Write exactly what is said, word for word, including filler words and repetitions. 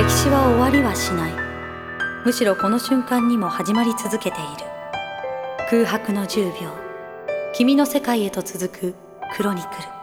歴史は終わりはしない。むしろこの瞬間にも始まり続けている。空白のじゅうびょう、君の世界へと続くクロニクル。